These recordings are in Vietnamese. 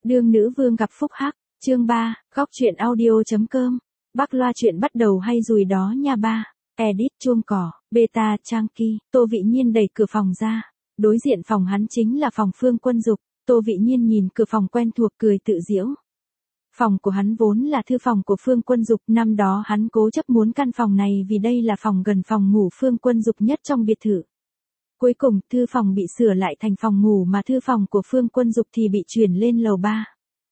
Đương nữ vương gặp phúc hắc, chương 3, góc truyện audio.com. Bắc loa chuyện bắt đầu hay rồi đó nha ba. Edit chuông cỏ, beta trang kỳ. Tô Vị Nhiên đẩy cửa phòng ra. Đối diện phòng hắn chính là phòng Phương Quân Dục. Tô Vị Nhiên nhìn cửa phòng quen thuộc cười tự giễu. Phòng của hắn vốn là thư phòng của Phương Quân Dục, năm đó hắn cố chấp muốn căn phòng này vì đây là phòng gần phòng ngủ Phương Quân Dục nhất trong biệt thự. Cuối cùng, thư phòng bị sửa lại thành phòng ngủ mà thư phòng của Phương Quân Dục thì bị chuyển lên lầu 3.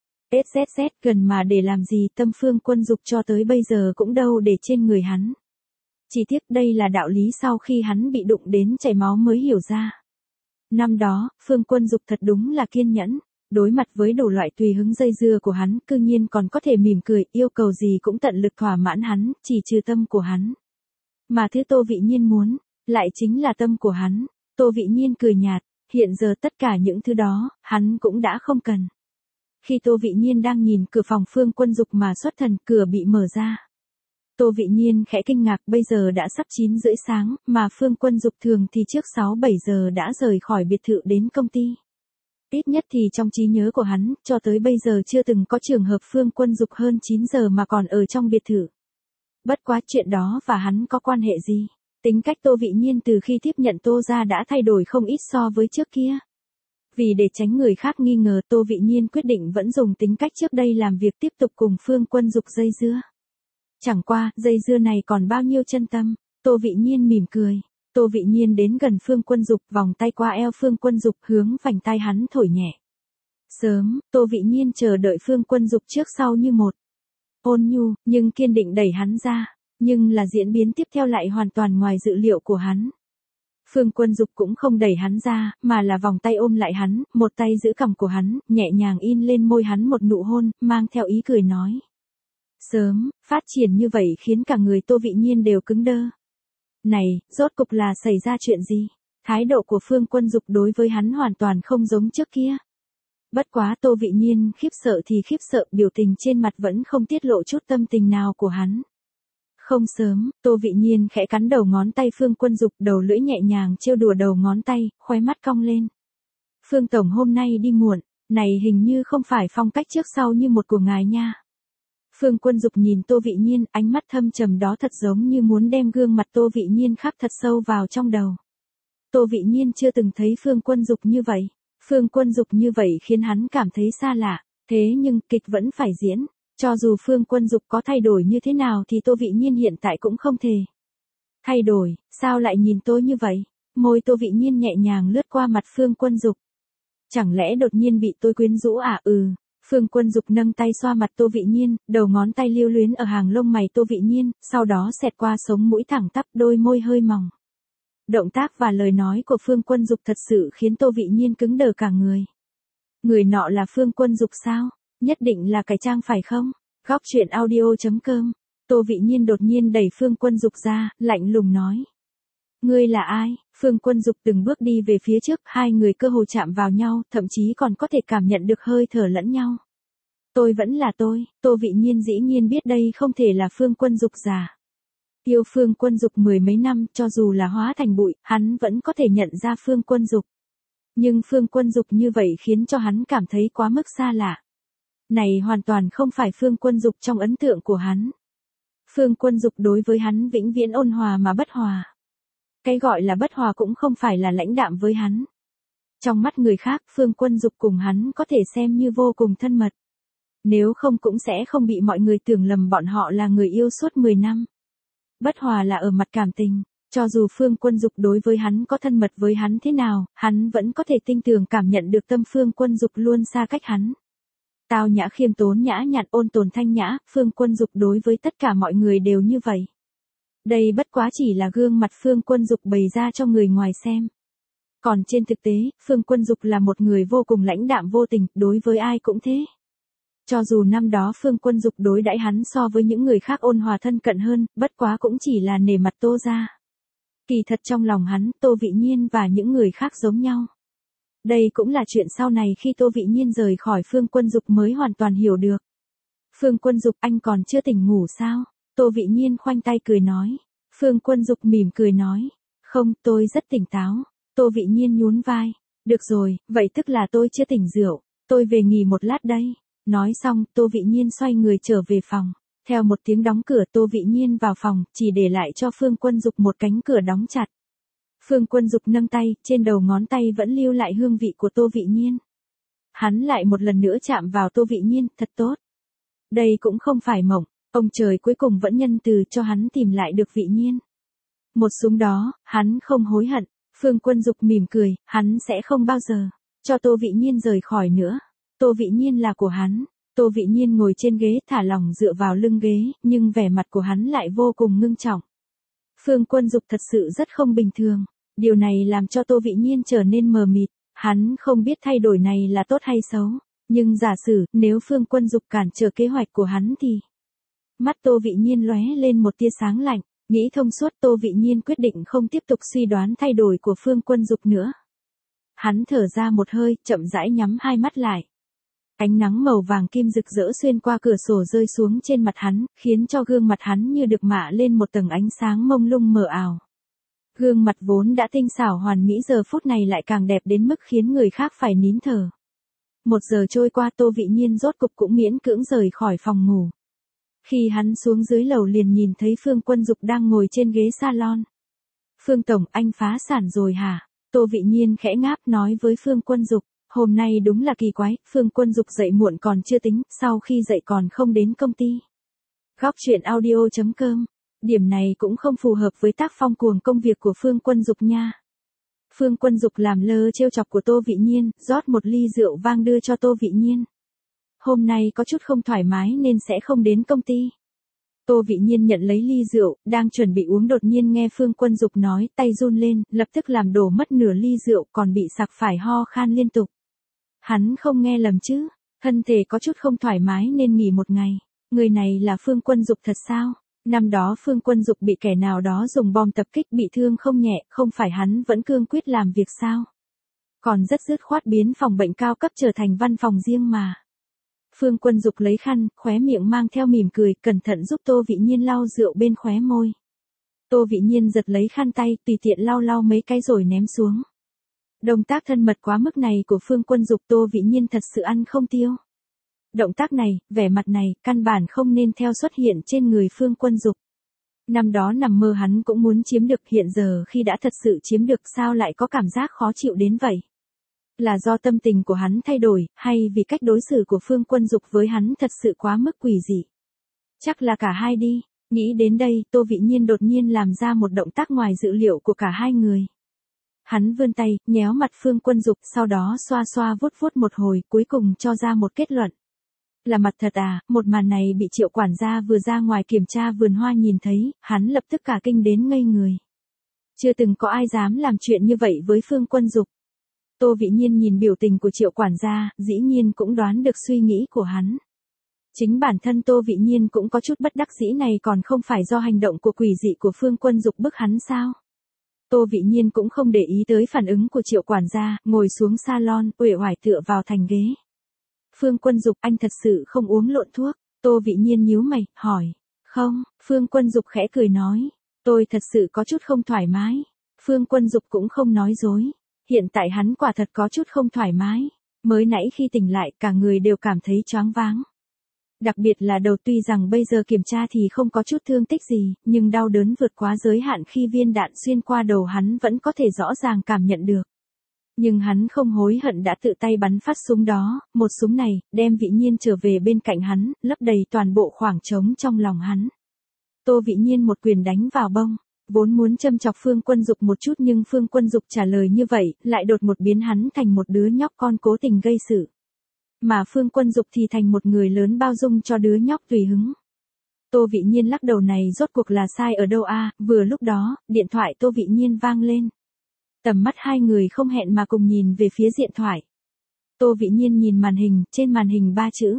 SZZ gần mà để làm gì, tâm Phương Quân Dục cho tới bây giờ cũng đâu để trên người hắn. Chỉ tiếc đây là đạo lý sau khi hắn bị đụng đến chảy máu mới hiểu ra. Năm đó, Phương Quân Dục thật đúng là kiên nhẫn, đối mặt với đủ loại tùy hứng dây dưa của hắn, cư nhiên còn có thể mỉm cười, yêu cầu gì cũng tận lực thỏa mãn hắn, chỉ trừ tâm của hắn. Mà thứ Tô Vị Nhiên muốn, lại chính là tâm của hắn. Tô Vị Nhiên cười nhạt, hiện giờ tất cả những thứ đó, hắn cũng đã không cần. Khi Tô Vị Nhiên đang nhìn cửa phòng Phương Quân Dục mà xuất thần, cửa bị mở ra. Tô Vị Nhiên khẽ kinh ngạc, bây giờ đã sắp 9 rưỡi sáng, mà Phương Quân Dục thường thì trước 6-7 giờ đã rời khỏi biệt thự đến công ty. Ít nhất thì trong trí nhớ của hắn, cho tới bây giờ chưa từng có trường hợp Phương Quân Dục hơn 9 giờ mà còn ở trong biệt thự. Bất quá chuyện đó và hắn có quan hệ gì? Tính cách Tô Vị Nhiên từ khi tiếp nhận Tô gia đã thay đổi không ít so với trước kia. Vì để tránh người khác nghi ngờ, Tô Vị Nhiên quyết định vẫn dùng tính cách trước đây làm việc, tiếp tục cùng Phương Quân Dục dây dưa. Chẳng qua, dây dưa này còn bao nhiêu chân tâm. Tô Vị Nhiên mỉm cười. Tô Vị Nhiên đến gần Phương Quân Dục, vòng tay qua eo Phương Quân Dục, hướng vành tay hắn thổi nhẹ. Sớm, Tô Vị Nhiên chờ đợi Phương Quân Dục trước sau như một. Ôn nhu, nhưng kiên định đẩy hắn ra. Nhưng là diễn biến tiếp theo lại hoàn toàn ngoài dự liệu của hắn. Phương Quân Dục cũng không đẩy hắn ra, mà là vòng tay ôm lại hắn, một tay giữ cằm của hắn, nhẹ nhàng in lên môi hắn một nụ hôn, mang theo ý cười nói. Sớm, phát triển như vậy khiến cả người Tô Vị Nhiên đều cứng đơ. Này, rốt cục là xảy ra chuyện gì? Thái độ của Phương Quân Dục đối với hắn hoàn toàn không giống trước kia. Bất quá Tô Vị Nhiên khiếp sợ thì khiếp sợ, biểu tình trên mặt vẫn không tiết lộ chút tâm tình nào của hắn. Không sớm, Tô Vị Nhiên khẽ cắn đầu ngón tay Phương Quân Dục, đầu lưỡi nhẹ nhàng trêu đùa đầu ngón tay, khóe mắt cong lên. Phương Tổng hôm nay đi muộn, này hình như không phải phong cách trước sau như một của ngài nha. Phương Quân Dục nhìn Tô Vị Nhiên, ánh mắt thâm trầm đó thật giống như muốn đem gương mặt Tô Vị Nhiên khắc thật sâu vào trong đầu. Tô Vị Nhiên chưa từng thấy Phương Quân Dục như vậy. Phương Quân Dục như vậy khiến hắn cảm thấy xa lạ, thế nhưng kịch vẫn phải diễn. Cho dù Phương Quân Dục có thay đổi như thế nào thì Tô Vị Nhiên hiện tại cũng không thể. Thay đổi, sao lại nhìn tôi như vậy? Môi Tô Vị Nhiên nhẹ nhàng lướt qua mặt Phương Quân Dục. Chẳng lẽ đột nhiên bị tôi quyến rũ à? Phương Quân Dục nâng tay xoa mặt Tô Vị Nhiên, đầu ngón tay lưu luyến ở hàng lông mày Tô Vị Nhiên, sau đó xẹt qua sống mũi thẳng tắp, đôi môi hơi mỏng. Động tác và lời nói của Phương Quân Dục thật sự khiến Tô Vị Nhiên cứng đờ cả người. Người nọ là Phương Quân Dục sao? Nhất định là cải trang phải không? Góc truyện audio.com. Tô Vị Nhiên đột nhiên đẩy Phương Quân Dục ra, lạnh lùng nói. Ngươi là ai? Phương Quân Dục từng bước đi về phía trước, hai người cơ hồ chạm vào nhau, thậm chí còn có thể cảm nhận được hơi thở lẫn nhau. Tôi vẫn là tôi. Tô Vị Nhiên dĩ nhiên biết đây không thể là Phương Quân Dục giả. Yêu Phương Quân Dục mười mấy năm, cho dù là hóa thành bụi, hắn vẫn có thể nhận ra Phương Quân Dục. Nhưng Phương Quân Dục như vậy khiến cho hắn cảm thấy quá mức xa lạ. Này hoàn toàn không phải Phương Quân Dục trong ấn tượng của hắn. Phương Quân Dục đối với hắn vĩnh viễn ôn hòa mà bất hòa. Cái gọi là bất hòa cũng không phải là lãnh đạm với hắn. Trong mắt người khác, Phương Quân Dục cùng hắn có thể xem như vô cùng thân mật. Nếu không cũng sẽ không bị mọi người tưởng lầm bọn họ là người yêu suốt 10 năm. Bất hòa là ở mặt cảm tình. Cho dù Phương Quân Dục đối với hắn có thân mật với hắn thế nào, hắn vẫn có thể tinh tường cảm nhận được tâm Phương Quân Dục luôn xa cách hắn. Tao nhã khiêm tốn nhã nhặn ôn tồn thanh nhã, Phương Quân Dục đối với tất cả mọi người đều như vậy. Đây bất quá chỉ là gương mặt Phương Quân Dục bày ra cho người ngoài xem. Còn trên thực tế, Phương Quân Dục là một người vô cùng lãnh đạm vô tình, đối với ai cũng thế. Cho dù năm đó Phương Quân Dục đối đãi hắn so với những người khác ôn hòa thân cận hơn, bất quá cũng chỉ là nể mặt Tô gia. Kỳ thật trong lòng hắn, Tô Vị Nhiên và những người khác giống nhau. Đây cũng là chuyện sau này khi Tô Vị Nhiên rời khỏi Phương Quân Dục mới hoàn toàn hiểu được. Phương Quân Dục, anh còn chưa tỉnh ngủ sao? Tô Vị Nhiên khoanh tay cười nói. Phương Quân Dục mỉm cười nói. Không, tôi rất tỉnh táo. Tô Vị Nhiên nhún vai. Được rồi, vậy tức là tôi chưa tỉnh rượu. Tôi về nghỉ một lát đây. Nói xong, Tô Vị Nhiên xoay người trở về phòng. Theo một tiếng đóng cửa, Tô Vị Nhiên vào phòng, chỉ để lại cho Phương Quân Dục một cánh cửa đóng chặt. Phương Quân Dục nâng tay, trên đầu ngón tay vẫn lưu lại hương vị của Tô Vị Nhiên. Hắn lại một lần nữa chạm vào Tô Vị Nhiên, thật tốt. Đây cũng không phải mộng, ông trời cuối cùng vẫn nhân từ cho hắn tìm lại được Vị Nhiên. Một súng đó, hắn không hối hận. Phương Quân Dục mỉm cười, hắn sẽ không bao giờ cho Tô Vị Nhiên rời khỏi nữa. Tô Vị Nhiên là của hắn. Tô Vị Nhiên ngồi trên ghế thả lỏng dựa vào lưng ghế, nhưng vẻ mặt của hắn lại vô cùng ngưng trọng. Phương Quân Dục thật sự rất không bình thường. Điều này làm cho Tô Vị Nhiên trở nên mờ mịt. Hắn không biết thay đổi này là tốt hay xấu. Nhưng giả sử, nếu Phương Quân Dục cản trở kế hoạch của hắn thì... Mắt Tô Vị Nhiên lóe lên một tia sáng lạnh. Nghĩ thông suốt, Tô Vị Nhiên quyết định không tiếp tục suy đoán thay đổi của Phương Quân Dục nữa. Hắn thở ra một hơi, chậm rãi nhắm hai mắt lại. Ánh nắng màu vàng kim rực rỡ xuyên qua cửa sổ rơi xuống trên mặt hắn, khiến cho gương mặt hắn như được mạ lên một tầng ánh sáng mông lung mờ ảo. Gương mặt vốn đã tinh xảo hoàn mỹ giờ phút này lại càng đẹp đến mức khiến người khác phải nín thở. 1 giờ trôi qua, Tô Vị Nhiên rốt cục cũng miễn cưỡng rời khỏi phòng ngủ. Khi hắn xuống dưới lầu liền nhìn thấy Phương Quân Dục đang ngồi trên ghế salon. Phương Tổng, anh phá sản rồi hả? Tô Vị Nhiên khẽ ngáp nói với Phương Quân Dục. Hôm nay đúng là kỳ quái, Phương Quân Dục dậy muộn còn chưa tính, sau khi dậy còn không đến công ty. Góc truyện audio.com. Điểm này cũng không phù hợp với tác phong cuồng công việc của Phương Quân Dục nha. Phương Quân Dục làm lơ trêu chọc của Tô Vị Nhiên, rót một ly rượu vang đưa cho Tô Vị Nhiên. Hôm nay có chút không thoải mái nên sẽ không đến công ty. Tô Vị Nhiên nhận lấy ly rượu, đang chuẩn bị uống đột nhiên nghe Phương Quân Dục nói, tay run lên, lập tức làm đổ mất nửa ly rượu còn bị sặc phải ho khan liên tục. Hắn không nghe lầm chứ, thân thể có chút không thoải mái nên nghỉ một ngày. Người này là Phương Quân Dục thật sao? Năm đó Phương Quân Dục bị kẻ nào đó dùng bom tập kích bị thương không nhẹ, không phải hắn vẫn cương quyết làm việc sao? Còn rất dứt khoát biến phòng bệnh cao cấp trở thành văn phòng riêng mà. Phương Quân Dục lấy khăn, khóe miệng mang theo mỉm cười, cẩn thận giúp Tô Vị Nhiên lau rượu bên khóe môi. Tô Vị Nhiên giật lấy khăn tay, tùy tiện lau lau mấy cái rồi ném xuống. Động tác thân mật quá mức này của Phương Quân Dục Tô Vị Nhiên thật sự ăn không tiêu. Động tác này, vẻ mặt này, căn bản không nên theo xuất hiện trên người Phương Quân Dục. Năm đó nằm mơ hắn cũng muốn chiếm được, hiện giờ khi đã thật sự chiếm được sao lại có cảm giác khó chịu đến vậy? Là do tâm tình của hắn thay đổi, hay vì cách đối xử của Phương Quân Dục với hắn thật sự quá mức quỷ dị? Chắc là cả hai đi. Nghĩ đến đây, Tô Vị Nhiên đột nhiên làm ra một động tác ngoài dự liệu của cả hai người. Hắn vươn tay, nhéo mặt Phương Quân Dục, sau đó xoa xoa vuốt vuốt một hồi, cuối cùng cho ra một kết luận. Là mặt thật à? Một màn này bị Triệu quản gia vừa ra ngoài kiểm tra vườn hoa nhìn thấy, hắn lập tức cả kinh đến ngây người. Chưa từng có ai dám làm chuyện như vậy với Phương Quân Dục. Tô Vị Nhiên nhìn biểu tình của Triệu quản gia, dĩ nhiên cũng đoán được suy nghĩ của hắn. Chính bản thân Tô Vị Nhiên cũng có chút bất đắc dĩ, này còn không phải do hành động của quỷ dị của Phương Quân Dục bức hắn sao? Tô Vị Nhiên cũng không để ý tới phản ứng của Triệu quản gia, ngồi xuống salon, uể oải tựa vào thành ghế. Phương Quân Dục, anh thật sự không uống lộn thuốc? Tô Vị Nhiên nhíu mày, hỏi. Không, Phương Quân Dục khẽ cười nói. Tôi thật sự có chút không thoải mái. Phương Quân Dục cũng không nói dối. Hiện tại hắn quả thật có chút không thoải mái. Mới nãy khi tỉnh lại cả người đều cảm thấy choáng váng. Đặc biệt là đầu, tuy rằng bây giờ kiểm tra thì không có chút thương tích gì, nhưng đau đớn vượt quá giới hạn khi viên đạn xuyên qua đầu hắn vẫn có thể rõ ràng cảm nhận được. Nhưng hắn không hối hận đã tự tay bắn phát súng đó, một súng này, đem Vị Nhiên trở về bên cạnh hắn, lấp đầy toàn bộ khoảng trống trong lòng hắn. Tô Vị Nhiên một quyền đánh vào bông, vốn muốn châm chọc Phương Quân Dục một chút nhưng Phương Quân Dục trả lời như vậy, lại đột một biến hắn thành một đứa nhóc con cố tình gây sự. Mà Phương Quân Dục thì thành một người lớn bao dung cho đứa nhóc tùy hứng. Tô Vị Nhiên lắc đầu, này rốt cuộc là sai ở đâu a? Vừa lúc đó, điện thoại Tô Vị Nhiên vang lên. Tầm mắt hai người không hẹn mà cùng nhìn về phía điện thoại. Tô Vị Nhiên nhìn màn hình, trên màn hình 3 chữ.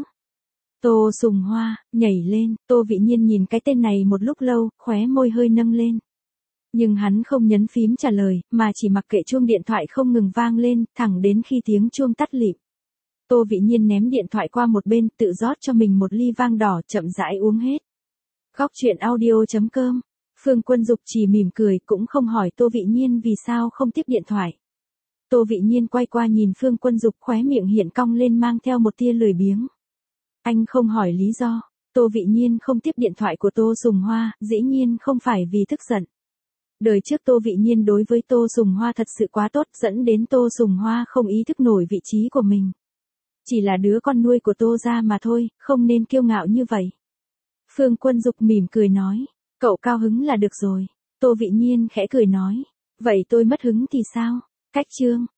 Tô Sùng Hoa, nhảy lên, Tô Vị Nhiên nhìn cái tên này một lúc lâu, khóe môi hơi nâng lên. Nhưng hắn không nhấn phím trả lời, mà chỉ mặc kệ chuông điện thoại không ngừng vang lên, thẳng đến khi tiếng chuông tắt lịm. Tô Vị Nhiên ném điện thoại qua một bên, tự rót cho mình một ly vang đỏ, chậm rãi uống hết. Góc truyện audio.com. Phương Quân Dục chỉ mỉm cười, cũng không hỏi Tô Vị Nhiên vì sao không tiếp điện thoại. Tô Vị Nhiên quay qua nhìn Phương Quân Dục, khóe miệng hiện cong lên mang theo một tia lười biếng. Anh không hỏi lý do. Tô Vị Nhiên không tiếp điện thoại của Tô Sùng Hoa, dĩ nhiên không phải vì tức giận. Đời trước Tô Vị Nhiên đối với Tô Sùng Hoa thật sự quá tốt, dẫn đến Tô Sùng Hoa không ý thức nổi vị trí của mình. Chỉ là đứa con nuôi của Tô gia mà thôi, không nên kiêu ngạo như vậy. Phương Quân Dục mỉm cười nói, cậu cao hứng là được rồi. Tô Vị Nhiên khẽ cười nói, vậy tôi mất hứng thì sao? Cách chương.